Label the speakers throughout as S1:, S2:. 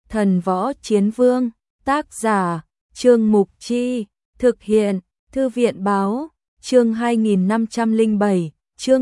S1: Thần võ chiến vương, tác giả, Trương Mục Chi, thực hiện, Thư viện báo, chương 2507, chương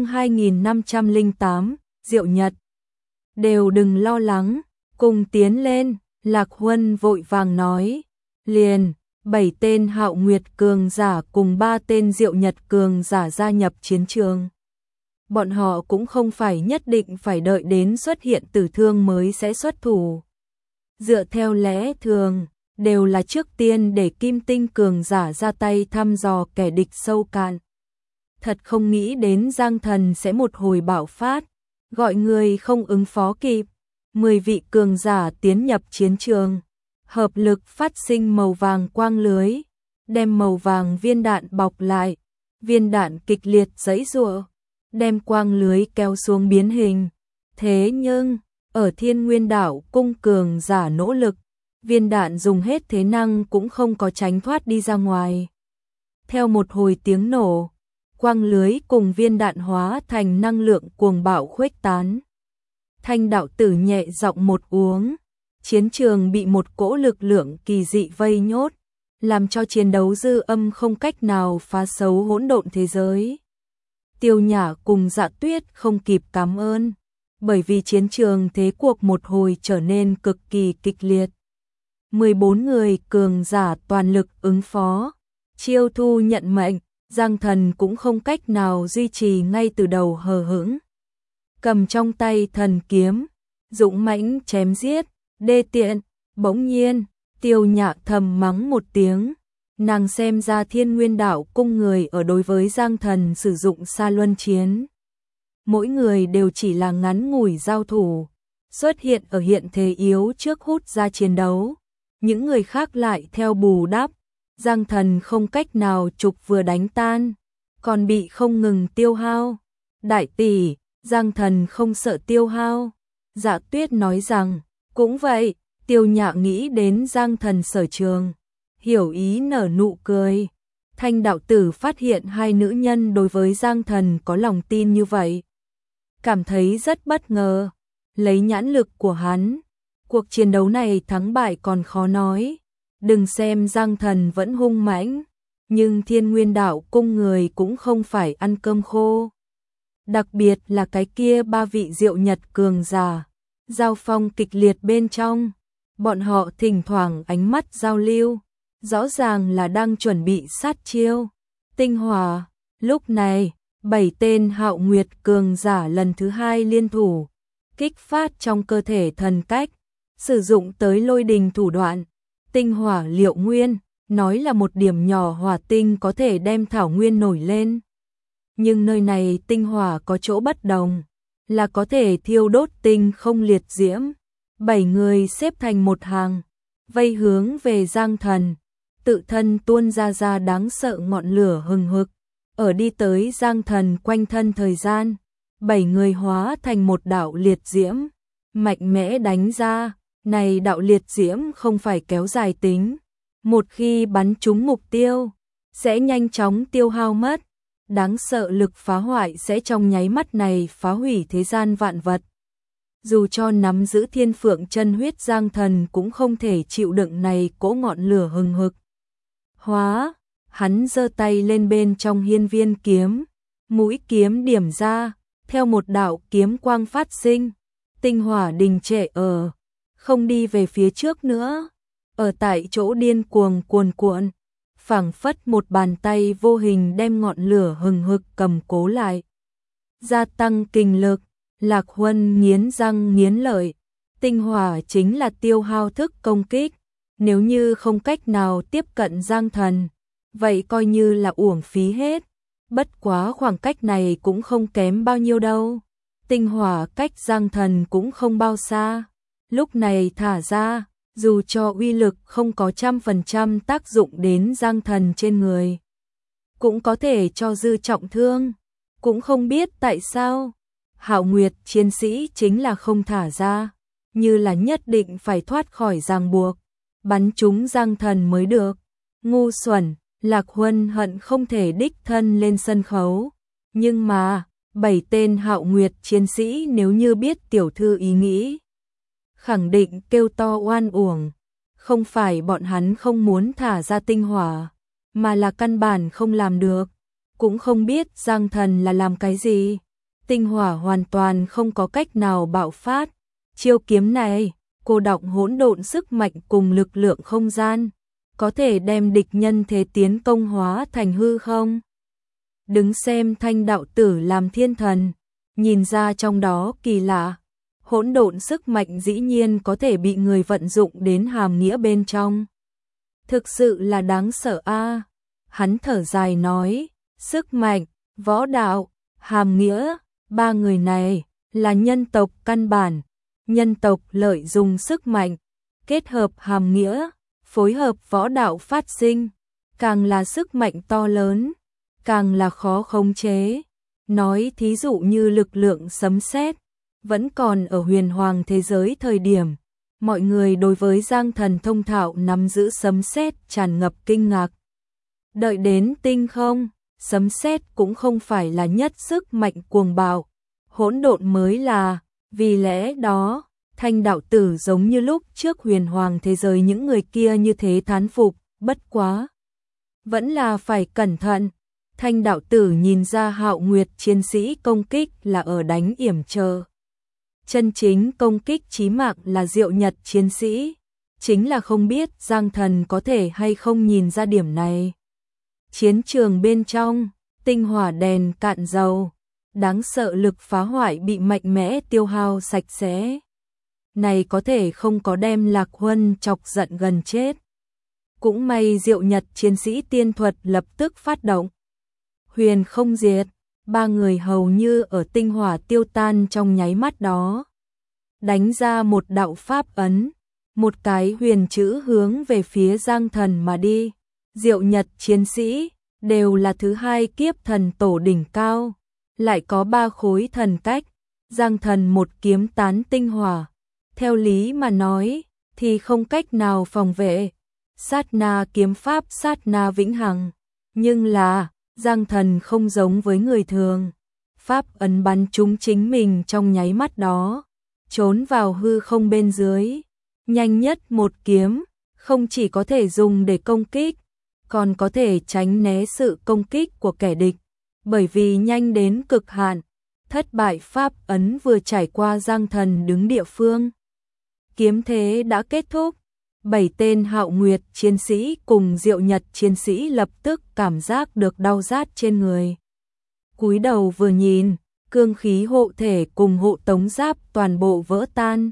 S1: 2508, Diệu Nhật. Đều đừng lo lắng, cùng tiến lên, Lạc Huân vội vàng nói, liền, 7 tên Hạo Nguyệt cường giả cùng 3 tên Diệu Nhật cường giả gia nhập chiến trường. Bọn họ cũng không phải nhất định phải đợi đến xuất hiện tử thương mới sẽ xuất thủ. Dựa theo lẽ thường, đều là trước tiên để Kim Tinh cường giả ra tay thăm dò kẻ địch sâu cạn. Thật không nghĩ đến Giang Thần sẽ một hồi bạo phát, gọi người không ứng phó kịp. 10 vị cường giả tiến nhập chiến trường, hợp lực phát sinh màu vàng quang lưới, đem màu vàng viên đạn bọc lại, viên đạn kịch liệt giãy giụa, đem quang lưới kéo xuống biến hình. Thế nhưng, ở Thiên Nguyên Đảo cung cường giả nỗ lực, viên đạn dùng hết thế năng cũng không có tránh thoát đi ra ngoài. Theo một hồi tiếng nổ, quang lưới cùng viên đạn hóa thành năng lượng cuồng bạo khuếch tán. Thanh đạo tử nhẹ giọng một uống, chiến trường bị một cỗ lực lượng kỳ dị vây nhốt, làm cho chiến đấu dư âm không cách nào phá xấu hỗn độn thế giới. Tiêu Nhã cùng Dạ Tuyết không kịp cảm ơn, bởi vì chiến trường thế cuộc một hồi trở nên cực kỳ kịch liệt. 14 người cường giả toàn lực ứng phó, chiêu thu nhận mệnh, Giang Thần cũng không cách nào duy trì ngay từ đầu hờ hững. Cầm trong tay thần kiếm, dũng mãnh chém giết, đê tiện. Bỗng nhiên, Tiêu Nhã thầm mắng một tiếng, nàng xem ra Thiên Nguyên Đảo cung người ở đối với Giang Thần sử dụng xa luân chiến. Mỗi người đều chỉ là ngắn ngủi giao thủ, xuất hiện ở hiện thế yếu trước hút ra chiến đấu. Những người khác lại theo bù đắp, Giang Thần không cách nào trục vừa đánh tan, còn bị không ngừng tiêu hao. Đại tỷ, Giang Thần không sợ tiêu hao. Dạ Tuyết nói rằng, cũng vậy. Tiêu Nhã nghĩ đến Giang Thần sở trường, hiểu ý nở nụ cười. Thanh đạo tử phát hiện hai nữ nhân đối với Giang Thần có lòng tin như vậy, cảm thấy rất bất ngờ. Lấy nhãn lực của hắn, cuộc chiến đấu này thắng bại còn khó nói. Đừng xem Giang Thần vẫn hung mãnh, nhưng Thiên Nguyên Đảo cung người cũng không phải ăn cơm khô. Đặc biệt là cái kia 3 vị Diệu Nhật cường giả, giao phong kịch liệt bên trong. Bọn họ thỉnh thoảng ánh mắt giao lưu, rõ ràng là đang chuẩn bị sát chiêu. Tinh hỏa, lúc này, 7 tên Hạo Nguyệt cường giả lần thứ 2 liên thủ, kích phát trong cơ thể thần cách, sử dụng tới lôi đình thủ đoạn. Tinh hỏa liệu nguyên, nói là một điểm nhỏ hỏa tinh có thể đem thảo nguyên nổi lên. Nhưng nơi này tinh hỏa có chỗ bất đồng, là có thể thiêu đốt tinh không liệt diễm. 7 người xếp thành một hàng, vây hướng về Giang Thần, tự thân tuôn ra đáng sợ ngọn lửa hừng hực. Ở đi tới Giang Thần quanh thân thời gian, 7 người hóa thành một đạo liệt diễm, mạnh mẽ đánh ra. Này đạo liệt diễm không phải kéo dài tính, một khi bắn trúng mục tiêu, sẽ nhanh chóng tiêu hao mất. Đáng sợ lực phá hoại sẽ trong nháy mắt này phá hủy thế gian vạn vật. Dù cho nắm giữ Thiên Phượng chân huyết Giang Thần cũng không thể chịu đựng này cỗ ngọn lửa hừng hực. Hóa, hắn giơ tay lên bên trong hiên viên kiếm, mũi kiếm điểm ra, theo một đạo kiếm quang phát sinh, tinh hỏa đình trệ ở, không đi về phía trước nữa, ở tại chỗ điên cuồng cuồn cuộn, phảng phất một bàn tay vô hình đem ngọn lửa hừng hực cầm cố lại. Gia tăng kinh lực, Lạc Huân nghiến răng nghiến lợi, tinh hỏa chính là tiêu hao thức công kích, nếu như không cách nào tiếp cận Giang Thần, vậy coi như là uổng phí hết. Bất quá khoảng cách này cũng không kém bao nhiêu đâu, tinh hỏa cách Giang Thần cũng không bao xa. Lúc này thả ra, dù cho uy lực không có 100% tác dụng đến Giang Thần trên người, cũng có thể cho dư trọng thương. Cũng không biết tại sao, Hạo Nguyệt chiến sĩ chính là không thả ra, như là nhất định phải thoát khỏi ràng buộc, bắn trúng Giang Thần mới được. Ngu xuẩn, Lạc Huân hận không thể đích thân lên sân khấu, nhưng mà 7 tên Hạo Nguyệt chiến sĩ nếu như biết tiểu thư ý nghĩ, khẳng định kêu to oan uổng. Không phải bọn hắn không muốn thả ra tinh hỏa, mà là căn bản không làm được. Cũng không biết Giang Thần là làm cái gì. Tinh hỏa hoàn toàn không có cách nào bạo phát. Chiêu kiếm này, cô đọng hỗn độn sức mạnh cùng lực lượng không gian, có thể đem địch nhân thế tiến công hóa thành hư không. Đứng xem Thanh đạo tử làm thiên thần, nhìn ra trong đó kỳ lạ. Hỗn độn sức mạnh dĩ nhiên có thể bị người vận dụng đến hàm nghĩa bên trong. Thực sự là đáng sợ a. Hắn thở dài nói, sức mạnh, võ đạo, hàm nghĩa, ba người này là nhân tộc căn bản. Nhân tộc lợi dùng sức mạnh, kết hợp hàm nghĩa, phối hợp võ đạo phát sinh, càng là sức mạnh to lớn, càng là khó khống chế. Nói thí dụ như lực lượng sấm sét, vẫn còn ở huyền hoàng thế giới thời điểm, mọi người đối với Giang Thần thông thạo nắm giữ sấm sét tràn ngập kinh ngạc. Đợi đến tinh không, sấm sét cũng không phải là nhất sức mạnh cuồng bạo, hỗn độn mới là. Vì lẽ đó, Thanh đạo tử giống như lúc trước huyền hoàng thế giới những người kia như thế thán phục, bất quá. Vẫn là phải cẩn thận. Thanh đạo tử nhìn ra Hạo Nguyệt chiến sĩ công kích là ở đánh yểm trợ. Chân chính công kích chí mạng là Diệu Nhật chiến sĩ. Chính là không biết Giang Thần có thể hay không nhìn ra điểm này. Chiến trường bên trong, tinh hỏa đèn cạn dầu. Đáng sợ lực phá hoại bị mạnh mẽ tiêu hao sạch sẽ. Này có thể không có đem Lạc Huân chọc giận gần chết. Cũng may Diệu Nhật chiến sĩ tiên thuật lập tức phát động. Huyền không diệt, ba người hầu như ở tinh hỏa tiêu tan trong nháy mắt đó. Đánh ra một đạo pháp ấn, một cái huyền chữ hướng về phía Giang Thần mà đi. Diệu Nhật chiến sĩ đều là thứ hai kiếp thần tổ đỉnh cao. Lại có ba khối thần cách, Giang Thần một kiếm tán tinh hỏa. Theo lý mà nói, thì không cách nào phòng vệ. Sát na kiếm pháp sát na vĩnh hằng. Nhưng là, Giang Thần không giống với người thường. Pháp ấn bắn trúng chính mình trong nháy mắt đó. Trốn vào hư không bên dưới. Nhanh nhất một kiếm, không chỉ có thể dùng để công kích, còn có thể tránh né sự công kích của kẻ địch. Bởi vì nhanh đến cực hạn, thất bại pháp ấn vừa trải qua Giang Thần đứng địa phương. Kiếm thế đã kết thúc, 7 tên Hạo Nguyệt chiến sĩ cùng Diệu Nhật chiến sĩ lập tức cảm giác được đau rát trên người. Cúi đầu vừa nhìn, cương khí hộ thể cùng hộ tống giáp toàn bộ vỡ tan.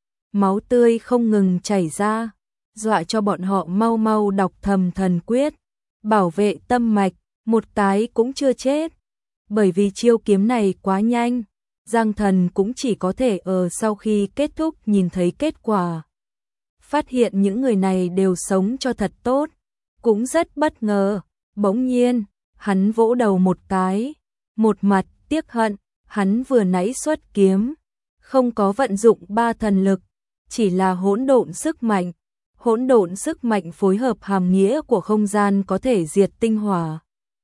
S1: Máu tươi không ngừng chảy ra, dọa cho bọn họ mau mau đọc thầm thần quyết, bảo vệ tâm mạch. Một cái cũng chưa chết. Bởi vì chiêu kiếm này quá nhanh, Giang Thần cũng chỉ có thể ở sau khi kết thúc nhìn thấy kết quả. Phát hiện những người này đều sống cho thật tốt, cũng rất bất ngờ. Bỗng nhiên, hắn vỗ đầu một cái, một mặt tiếc hận, hắn vừa nãy xuất kiếm, không có vận dụng ba thần lực, chỉ là hỗn độn sức mạnh. Hỗn độn sức mạnh phối hợp hàm nghĩa của không gian có thể diệt tinh hỏa.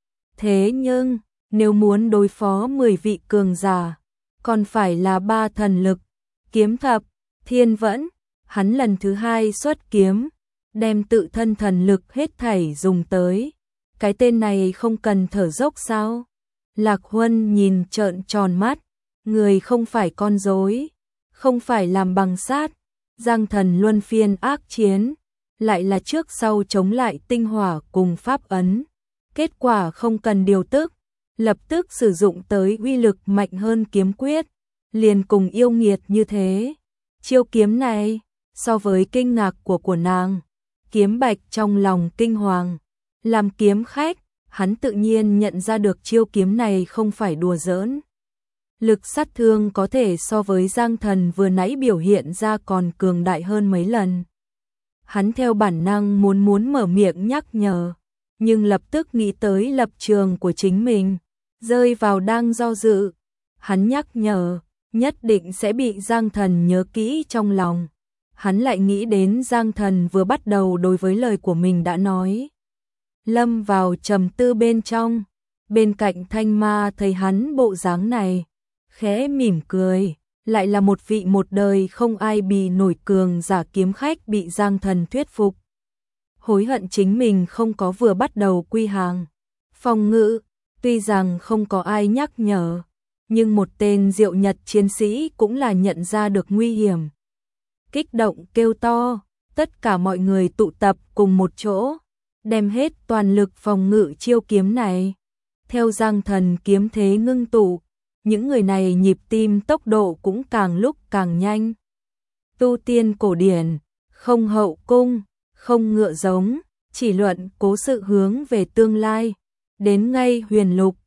S1: Thế nhưng, nếu muốn đối phó 10 vị cường giả, còn phải là 3 thần lực, kiếm thập, thiên vẫn. Hắn lần thứ hai xuất kiếm, đem tự thân thần lực hết thảy dùng tới. Cái tên này không cần thở dốc sao? Lạc Huân nhìn trợn tròn mắt, người không phải con rối, không phải làm bằng sát. Giang Thần luân phiên ác chiến, lại là trước sau chống lại tinh hỏa cùng pháp ấn. Kết quả không cần điều tức, lập tức sử dụng tới uy lực mạnh hơn kiếm quyết, liền cùng yêu nghiệt như thế. Chiêu kiếm này, so với kinh ngạc của nàng, kiếm bạch trong lòng kinh hoàng. Làm kiếm khách, hắn tự nhiên nhận ra được chiêu kiếm này không phải đùa giỡn. Lực sát thương có thể so với Giang Thần vừa nãy biểu hiện ra còn cường đại hơn mấy lần. Hắn theo bản năng muốn mở miệng nhắc nhở, nhưng lập tức nghĩ tới lập trường của chính mình, rơi vào đang do dự. Hắn nhắc nhở, nhất định sẽ bị Giang Thần nhớ kỹ trong lòng. Hắn lại nghĩ đến Giang Thần vừa bắt đầu đối với lời của mình đã nói. Lâm vào trầm tư bên trong, bên cạnh Thanh Ma thấy hắn bộ dáng này, khẽ mỉm cười, lại là một vị một đời không ai bì nổi cường giả kiếm khách bị Giang Thần thuyết phục. Hối hận chính mình không có vừa bắt đầu quy hàng. Phòng ngự, tuy rằng không có ai nhắc nhở, nhưng một tên Diệu Nhật chiến sĩ cũng là nhận ra được nguy hiểm. Kích động kêu to, tất cả mọi người tụ tập cùng một chỗ, đem hết toàn lực phòng ngự chiêu kiếm này. Theo Giang Thần kiếm thế ngưng tụ, những người này nhịp tim tốc độ cũng càng lúc càng nhanh. Tu tiên cổ điển, không hậu cung, không ngựa giống, chỉ luận cố sự hướng về tương lai. Đến ngay huyền lục,